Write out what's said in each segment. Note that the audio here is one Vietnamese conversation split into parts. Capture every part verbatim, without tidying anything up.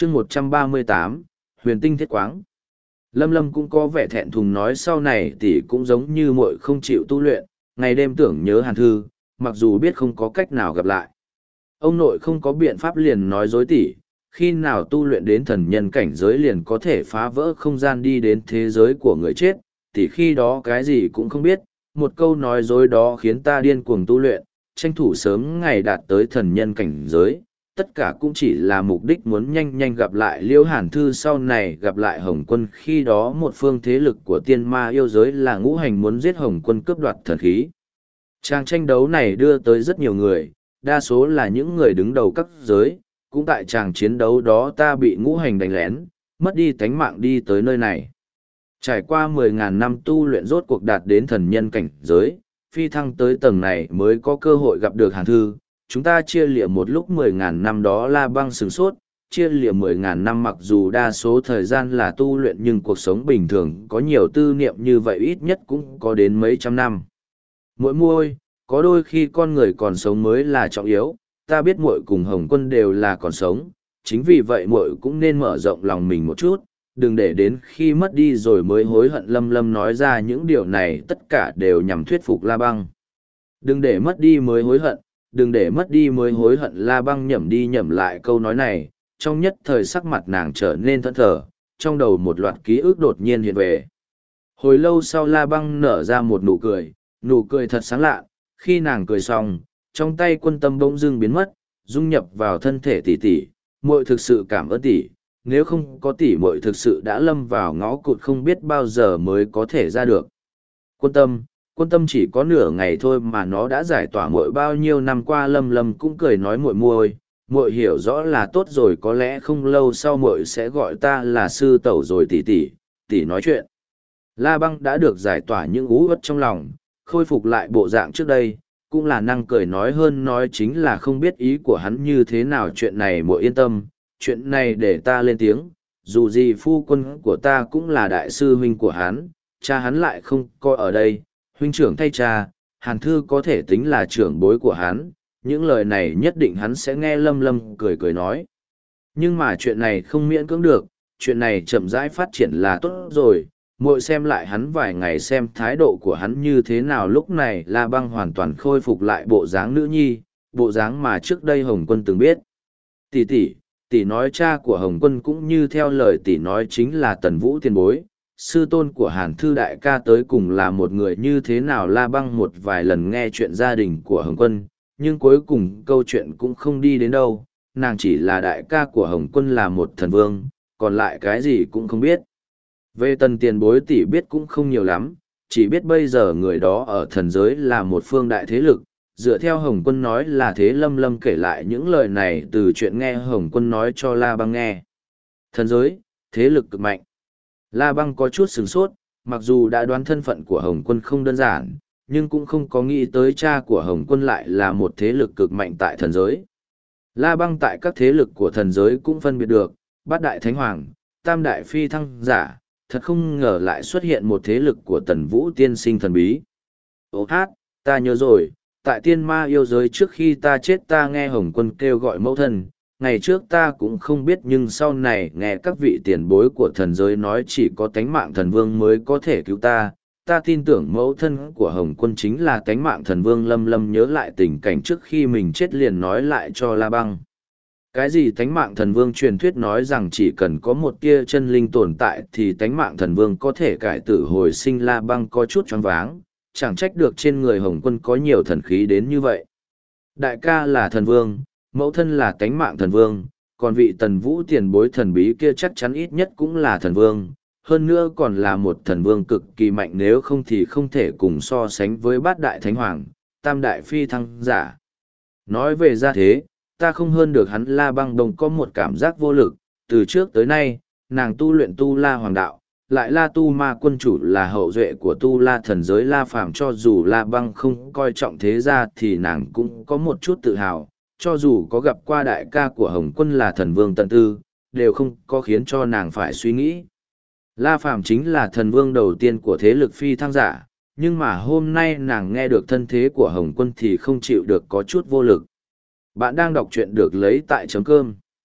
chương một trăm ba mươi tám, huyền tinh thiết quáng. Lâm Lâm cũng có vẻ thẹn thùng nói sau này tỷ cũng giống như muội không chịu tu luyện, ngày đêm tưởng nhớ Hàn Thư, mặc dù biết không có cách nào gặp lại. Ông nội không có biện pháp liền nói dối tỷ, khi nào tu luyện đến thần nhân cảnh giới liền có thể phá vỡ không gian đi đến thế giới của người chết, tỷ khi đó cái gì cũng không biết, một câu nói dối đó khiến ta điên cuồng tu luyện, tranh thủ sớm ngày đạt tới thần nhân cảnh giới. Tất cả cũng chỉ là mục đích muốn nhanh nhanh gặp lại Liễu Hàn Thư, sau này gặp lại Hồng Quân. Khi đó một phương thế lực của tiên ma yêu giới là ngũ hành muốn giết Hồng Quân cướp đoạt thần khí. Trang tranh đấu này đưa tới rất nhiều người, đa số là những người đứng đầu các giới. Cũng tại tràng chiến đấu đó ta bị ngũ hành đánh lén, mất đi tánh mạng đi tới nơi này. Trải qua mười ngàn năm tu luyện rốt cuộc đạt đến thần nhân cảnh giới, phi thăng tới tầng này mới có cơ hội gặp được Hàn Thư. Chúng ta chia lịa một lúc mười ngàn năm đó La Băng sửng sốt, chia lịa mười ngàn năm mặc dù đa số thời gian là tu luyện nhưng cuộc sống bình thường có nhiều tư niệm như vậy ít nhất cũng có đến mấy trăm năm. Muội muội, có đôi khi con người còn sống mới là trọng yếu, ta biết muội cùng Hồng Quân đều là còn sống, chính vì vậy muội cũng nên mở rộng lòng mình một chút, đừng để đến khi mất đi rồi mới hối hận. Lâm Lâm nói ra những điều này tất cả đều nhằm thuyết phục La Băng. Đừng để mất đi mới hối hận. Đừng để mất đi mới hối hận. La Băng nhẩm đi nhẩm lại câu nói này, trong nhất thời sắc mặt nàng trở nên thẫn thờ, trong đầu một loạt ký ức đột nhiên hiện về. Hồi lâu sau La Băng nở ra một nụ cười, nụ cười thật sáng lạ, khi nàng cười xong, trong tay Quân Tâm bỗng dưng biến mất, dung nhập vào thân thể tỷ tỷ. Muội thực sự cảm ơn tỷ, nếu không có tỷ muội thực sự đã lâm vào ngõ cụt không biết bao giờ mới có thể ra được. Quân Tâm, Quân Tâm chỉ có nửa ngày thôi mà nó đã giải tỏa muội bao nhiêu năm qua. Lâm Lâm cũng cười nói muội muội, muội hiểu rõ là tốt rồi, có lẽ không lâu sau muội sẽ gọi ta là sư tẩu rồi tỷ tỷ, tỷ nói chuyện. La Băng đã được giải tỏa những ú uất trong lòng, khôi phục lại bộ dạng trước đây, cũng là năng cười nói hơn nói chính là không biết ý của hắn như thế nào. Chuyện này muội yên tâm, chuyện này để ta lên tiếng, dù gì phu quân của ta cũng là đại sư huynh của hắn, cha hắn lại không coi ở đây, huynh trưởng thay cha, Hàn Thư có thể tính là trưởng bối của hắn, những lời này nhất định hắn sẽ nghe. Lâm Lâm cười cười nói. Nhưng mà chuyện này không miễn cưỡng được, chuyện này chậm rãi phát triển là tốt rồi, muội xem lại hắn vài ngày xem thái độ của hắn như thế nào. Lúc này La Băng hoàn toàn khôi phục lại bộ dáng nữ nhi, bộ dáng mà trước đây Hồng Quân từng biết. Tỷ tỷ, tỷ nói cha của Hồng Quân cũng như theo lời tỷ nói chính là Tần Vũ tiền bối, sư tôn của Hàn Thư đại ca tới cùng là một người như thế nào. La Băng một vài lần nghe chuyện gia đình của Hồng Quân, nhưng cuối cùng câu chuyện cũng không đi đến đâu, nàng chỉ là đại ca của Hồng Quân là một thần vương, còn lại cái gì cũng không biết. Về Tần tiền bối tỷ biết cũng không nhiều lắm, chỉ biết bây giờ người đó ở thần giới là một phương đại thế lực, dựa theo Hồng Quân nói là thế. Lâm Lâm kể lại những lời này từ chuyện nghe Hồng Quân nói cho La Băng nghe. Thần giới, thế lực cực mạnh. La Băng có chút sửng sốt, mặc dù đã đoán thân phận của Hồng Quân không đơn giản, nhưng cũng không có nghĩ tới cha của Hồng Quân lại là một thế lực cực mạnh tại thần giới. La Băng tại các thế lực của thần giới cũng phân biệt được, bát đại thánh hoàng, tam đại phi thăng giả, thật không ngờ lại xuất hiện một thế lực của Tần Vũ tiên sinh thần bí. Ô hát, ta nhớ rồi, tại tiên ma yêu giới trước khi ta chết ta nghe Hồng Quân kêu gọi mẫu thân, ngày trước ta cũng không biết nhưng sau này nghe các vị tiền bối của thần giới nói chỉ có tánh mạng thần vương mới có thể cứu ta, ta tin tưởng mẫu thân của Hồng Quân chính là tánh mạng thần vương. Lâm Lâm nhớ lại tình cảnh trước khi mình chết liền nói lại cho La Băng. Cái gì tánh mạng thần vương? Truyền thuyết nói rằng chỉ cần có một tia chân linh tồn tại thì tánh mạng thần vương có thể cải tử hồi sinh. La Băng có chút choáng váng, chẳng trách được trên người Hồng Quân có nhiều thần khí đến như vậy. Đại ca là thần vương, mẫu thân là tánh mạng thần vương, còn vị Tần Vũ tiền bối thần bí kia chắc chắn ít nhất cũng là thần vương, hơn nữa còn là một thần vương cực kỳ mạnh, nếu không thì không thể cùng so sánh với bát đại thánh hoàng, tam đại phi thăng giả. Nói về ra thế, ta không hơn được hắn. La Băng Đồng có một cảm giác vô lực, từ trước tới nay, nàng tu luyện tu la hoàng đạo, lại La Tu Ma quân chủ là hậu duệ của tu la thần giới La Phàm, cho dù La Băng không coi trọng thế gia thì nàng cũng có một chút tự hào, cho dù có gặp qua đại ca của Hồng Quân là thần vương Tần Tư, đều không có khiến cho nàng phải suy nghĩ. La Phàm chính là thần vương đầu tiên của thế lực phi thăng giả, nhưng mà hôm nay nàng nghe được thân thế của Hồng Quân thì không chịu được, có chút vô lực. Bạn đang đọc truyện được lấy tại chấm cơm.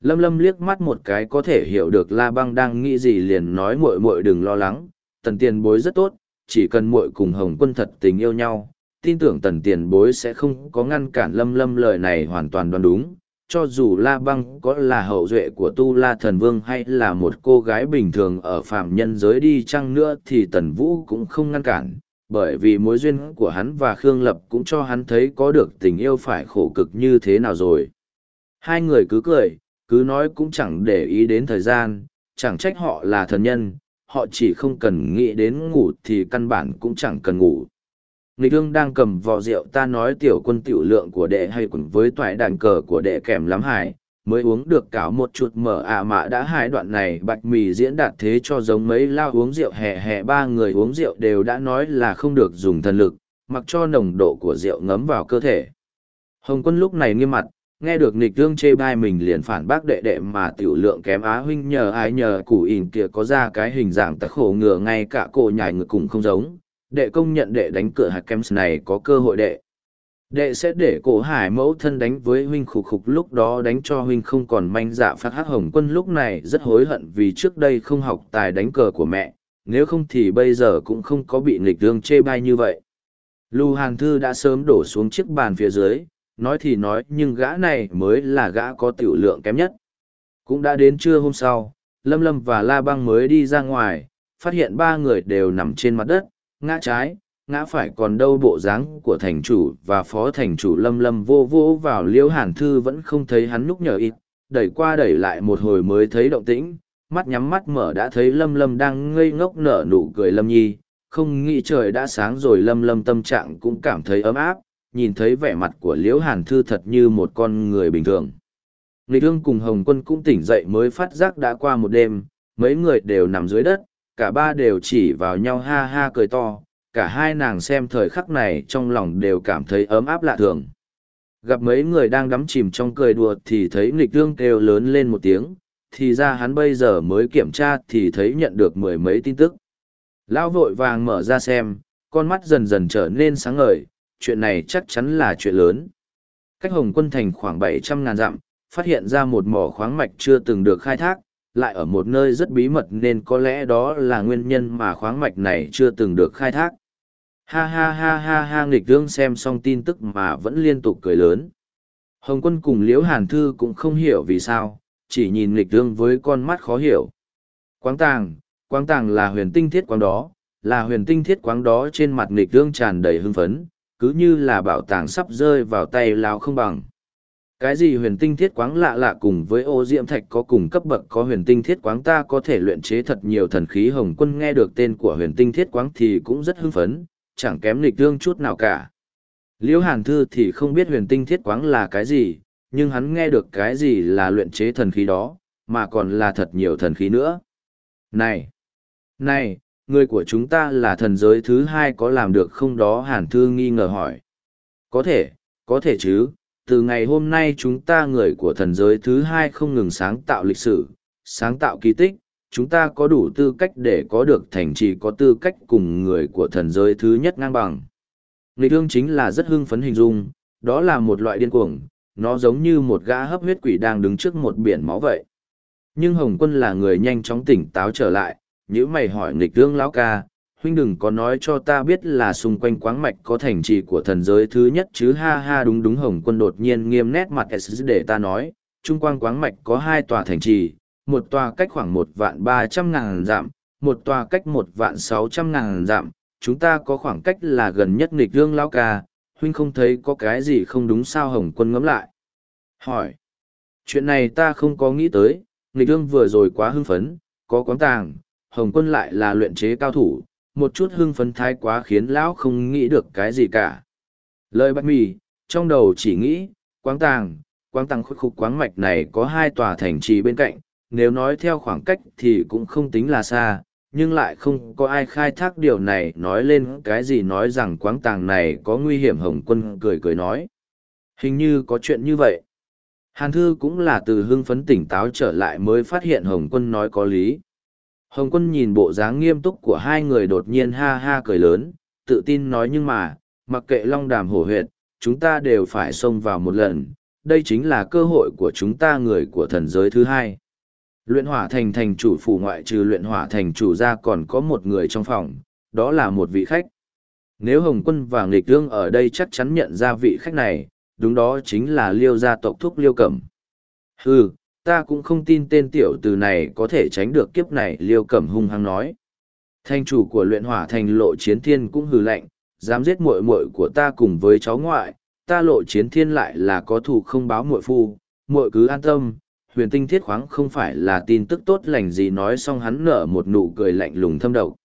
Lâm Lâm liếc mắt một cái có thể hiểu được La Băng đang nghĩ gì, liền nói muội muội đừng lo lắng, Tần tiền bối rất tốt, chỉ cần muội cùng Hồng Quân thật tình yêu nhau, tin tưởng Tần tiền bối sẽ không có ngăn cản. Lâm Lâm lời này hoàn toàn đoán đúng, cho dù La Băng có là hậu duệ của Tu La Thần Vương hay là một cô gái bình thường ở phàm nhân giới đi chăng nữa thì Tần Vũ cũng không ngăn cản, bởi vì mối duyên của hắn và Khương Lập cũng cho hắn thấy có được tình yêu phải khổ cực như thế nào rồi. Hai người cứ cười, cứ nói cũng chẳng để ý đến thời gian, chẳng trách họ là thần nhân, họ chỉ không cần nghĩ đến ngủ thì căn bản cũng chẳng cần ngủ. Nghịch Ương đang cầm vò rượu, ta nói tiểu quân tiểu lượng của đệ hay quần với toại đàn cờ của đệ kèm lắm hải, mới uống được cảo một chuột mở à mà đã hai đoạn này bạch mì diễn đạt thế cho giống mấy lao uống rượu hè hè. Ba người uống rượu đều đã nói là không được dùng thần lực, mặc cho nồng độ của rượu ngấm vào cơ thể. Hồng Quân lúc này nghiêm mặt, nghe được Nghịch Ương chê bai mình liền phản bác đệ đệ mà tiểu lượng kém á huynh nhờ ai nhờ củ ỉn kia có ra cái hình dạng tật khổ ngựa ngay cả cổ nhảy ngực cũng không giống. Đệ công nhận đệ đánh cửa hạt kem này có cơ hội đệ. Đệ sẽ để cổ hải mẫu thân đánh với huynh khục khục, lúc đó đánh cho huynh không còn manh dạ phát hát. Hồng Quân lúc này rất hối hận vì trước đây không học tài đánh cờ của mẹ, nếu không thì bây giờ cũng không có bị Nghịch Ương chê bai như vậy. Lưu Hàn Thư đã sớm đổ xuống chiếc bàn phía dưới, nói thì nói nhưng gã này mới là gã có tiểu lượng kém nhất. Cũng đã đến trưa hôm sau, Lâm Lâm và La Băng mới đi ra ngoài, phát hiện ba người đều nằm trên mặt đất, ngã trái, ngã phải, còn đâu bộ dáng của thành chủ và phó thành chủ. Lâm Lâm vô vô vào Liễu Hàn Thư vẫn không thấy hắn nhúc nhở ít, đẩy qua đẩy lại một hồi mới thấy động tĩnh, mắt nhắm mắt mở đã thấy Lâm Lâm đang ngây ngốc nở nụ cười. Lâm Nhi, không nghĩ trời đã sáng rồi. Lâm Lâm tâm trạng cũng cảm thấy ấm áp, nhìn thấy vẻ mặt của Liễu Hàn Thư thật như một con người bình thường. Nghịch Ương cùng Hồng Quân cũng tỉnh dậy mới phát giác đã qua một đêm, mấy người đều nằm dưới đất, cả ba đều chỉ vào nhau ha ha cười to, cả hai nàng xem thời khắc này trong lòng đều cảm thấy ấm áp lạ thường. Gặp mấy người đang đắm chìm trong cười đùa thì thấy Nghịch Ương kêu lớn lên một tiếng, thì ra hắn bây giờ mới kiểm tra thì thấy nhận được mười mấy tin tức. Lão vội vàng mở ra xem, con mắt dần dần trở nên sáng ngời, chuyện này chắc chắn là chuyện lớn. Cách Hồng Quân thành khoảng bảy trăm ngàn dặm, phát hiện ra một mỏ khoáng mạch chưa từng được khai thác, lại ở một nơi rất bí mật nên có lẽ đó là nguyên nhân mà khoáng mạch này chưa từng được khai thác. Ha ha ha ha ha. Nghịch Ương xem xong tin tức mà vẫn liên tục cười lớn. Hồng Quân cùng Liễu Hàn Thư cũng không hiểu vì sao, chỉ nhìn Nghịch Ương với con mắt khó hiểu. Quáng tàng, quáng tàng là huyền tinh thiết quáng đó, là huyền tinh thiết quáng đó. Trên mặt Nghịch Ương tràn đầy hưng phấn, cứ như là bảo tàng sắp rơi vào tay lao không bằng. Cái gì huyền tinh thiết quáng lạ lạ, cùng với ô diễm thạch có cùng cấp bậc, có huyền tinh thiết quáng ta có thể luyện chế thật nhiều thần khí. Hồng Quân nghe được tên của huyền tinh thiết quáng thì cũng rất hưng phấn, chẳng kém Nghịch Ương chút nào cả. Liễu Hàn Thư thì không biết huyền tinh thiết quáng là cái gì, nhưng hắn nghe được cái gì là luyện chế thần khí đó, mà còn là thật nhiều thần khí nữa. Này! Này! Người của chúng ta là thần giới thứ hai có làm được không đó? Hàn Thư nghi ngờ hỏi. Có thể, có thể chứ. Từ ngày hôm nay chúng ta người của thần giới thứ hai không ngừng sáng tạo lịch sử, sáng tạo kỳ tích, chúng ta có đủ tư cách để có được thành trì, có tư cách cùng người của thần giới thứ nhất ngang bằng. Nghịch Ương chính là rất hưng phấn hình dung, đó là một loại điên cuồng, nó giống như một gã hấp huyết quỷ đang đứng trước một biển máu vậy. Nhưng Hồng Quân là người nhanh chóng tỉnh táo trở lại, nhữ mày hỏi Nghịch Ương lão ca, huynh đừng có nói cho ta biết là xung quanh quáng mạch có thành trì của thần giới thứ nhất chứ? Ha ha, đúng đúng. Hồng Quân đột nhiên nghiêm nét mặt để ta nói, trung quanh quáng mạch có hai tòa thành trì, một tòa cách khoảng một vạn ba trăm ngàn dặm, một tòa cách một vạn sáu trăm ngàn dặm, chúng ta có khoảng cách là gần nhất. Nghịch Ương lão ca, huynh không thấy có cái gì không đúng sao? Hồng Quân ngẫm lại hỏi, chuyện này ta không có nghĩ tới. Nghịch Ương vừa rồi quá hưng phấn, có quáng tàng, Hồng Quân lại là luyện chế cao thủ, một chút hưng phấn thái quá khiến lão không nghĩ được cái gì cả. Lời bạch mì, trong đầu chỉ nghĩ, quáng tàng, quáng tàng khúc khúc quáng mạch này có hai tòa thành trì bên cạnh, nếu nói theo khoảng cách thì cũng không tính là xa, nhưng lại không có ai khai thác điều này nói lên cái gì nói rằng quáng tàng này có nguy hiểm. Hồng Quân cười cười nói, hình như có chuyện như vậy. Hàn Thư cũng là từ hưng phấn tỉnh táo trở lại mới phát hiện Hồng Quân nói có lý. Hồng Quân nhìn bộ dáng nghiêm túc của hai người đột nhiên ha ha cười lớn, tự tin nói, nhưng mà, mặc kệ long đàm hổ huyệt, chúng ta đều phải xông vào một lần, đây chính là cơ hội của chúng ta người của thần giới thứ hai. Luyện hỏa thành thành chủ phủ ngoại trừ luyện hỏa thành chủ ra còn có một người trong phòng, đó là một vị khách. Nếu Hồng Quân và Nghịch Tương ở đây chắc chắn nhận ra vị khách này, đúng đó chính là Liêu gia tộc thúc Liêu Cẩm. Hừ, ta cũng không tin tên tiểu tử này có thể tránh được kiếp này, Liêu Cẩm hung hăng nói. Thành chủ của luyện hỏa thành Lộ Chiến Thiên cũng hừ lạnh, dám giết muội muội của ta cùng với cháu ngoại, ta Lộ Chiến Thiên lại là có thù không báo muội phu, muội cứ an tâm, huyền tinh thiết khoáng không phải là tin tức tốt lành gì. Nói xong hắn nở một nụ cười lạnh lùng thâm độc.